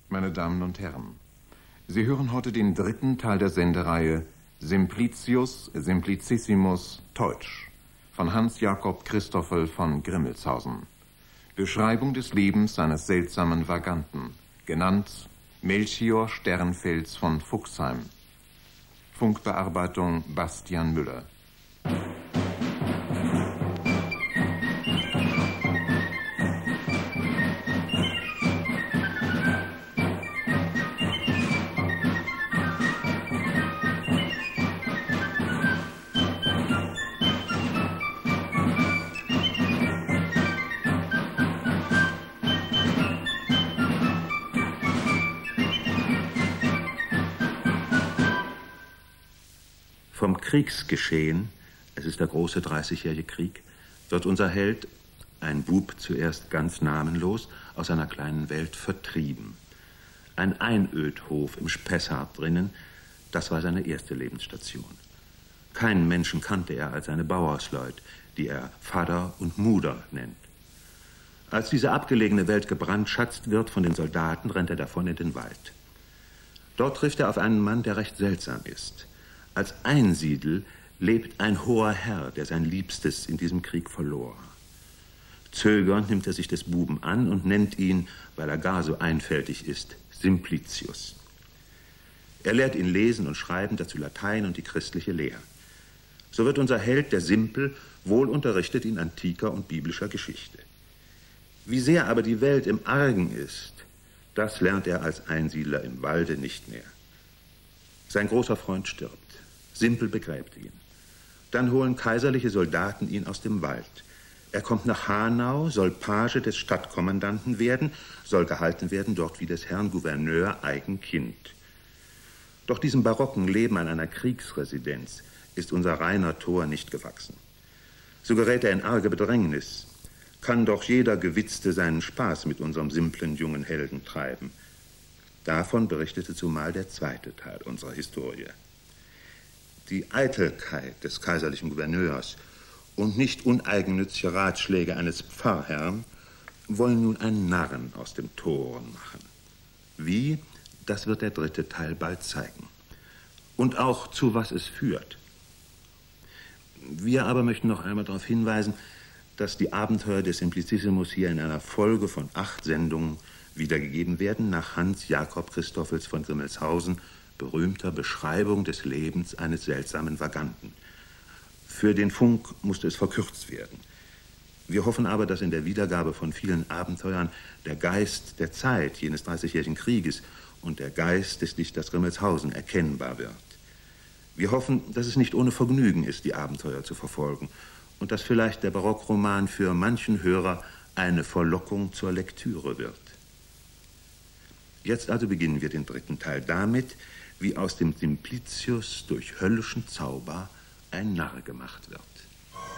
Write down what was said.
Meine Damen und Herren, Sie hören heute den dritten Teil der Sendereihe Simplicius Simplicissimus Teutsch von Hans Jakob Christoffel von Grimmelshausen. Beschreibung des Lebens eines seltsamen Vaganten, genannt Melchior Sternfels von Fuchsheim. Funkbearbeitung Bastian Müller. Vom Kriegsgeschehen, es ist der große 30-jährige Krieg, wird unser Held, ein Bub zuerst ganz namenlos, aus einer kleinen Welt vertrieben. Ein Einödhof im Spessart drinnen, das war seine erste Lebensstation. Keinen Menschen kannte er als seine Bauersleut, die er Vater und Mutter nennt. Als diese abgelegene Welt gebrandschatzt wird von den Soldaten, rennt er davon in den Wald. Dort trifft er auf einen Mann, der recht seltsam ist. Als Einsiedel lebt ein hoher Herr, der sein Liebstes in diesem Krieg verlor. Zögernd nimmt er sich des Buben an und nennt ihn, weil er gar so einfältig ist, Simplicius. Er lehrt ihn lesen und schreiben, dazu Latein und die christliche Lehre. So wird unser Held, der Simpel, wohl unterrichtet in antiker und biblischer Geschichte. Wie sehr aber die Welt im Argen ist, das lernt er als Einsiedler im Walde nicht mehr. Sein großer Freund stirbt. Simpel begräbt ihn. Dann holen kaiserliche Soldaten ihn aus dem Wald. Er kommt nach Hanau, soll Page des Stadtkommandanten werden, soll gehalten werden dort wie des Herrn Gouverneur eigen Kind. Doch diesem barocken Leben an einer Kriegsresidenz ist unser reiner Tor nicht gewachsen. So gerät er in arge Bedrängnis. Kann doch jeder Gewitzte seinen Spaß mit unserem simplen jungen Helden treiben. Davon berichtete zumal der zweite Teil unserer Historie. Die Eitelkeit des kaiserlichen Gouverneurs und nicht uneigennützige Ratschläge eines Pfarrherrn wollen nun einen Narren aus dem Toren machen. Wie, das wird der dritte Teil bald zeigen. Und auch zu was es führt. Wir aber möchten noch einmal darauf hinweisen, dass die Abenteuer des Simplicissimus hier in einer Folge von 8 Sendungen wiedergegeben werden nach Hans Jakob Christoffels von Grimmelshausen, berühmter Beschreibung des Lebens eines seltsamen Vaganten. Für den Funk musste es verkürzt werden. Wir hoffen aber, dass in der Wiedergabe von vielen Abenteuern der Geist der Zeit jenes 30-jährigen Krieges und der Geist des Dichters Grimmelshausen erkennbar wird. Wir hoffen, dass es nicht ohne Vergnügen ist, die Abenteuer zu verfolgen und dass vielleicht der Barockroman für manchen Hörer eine Verlockung zur Lektüre wird. Jetzt also beginnen wir den dritten Teil damit, wie aus dem Simplicius durch höllischen Zauber ein Narr gemacht wird.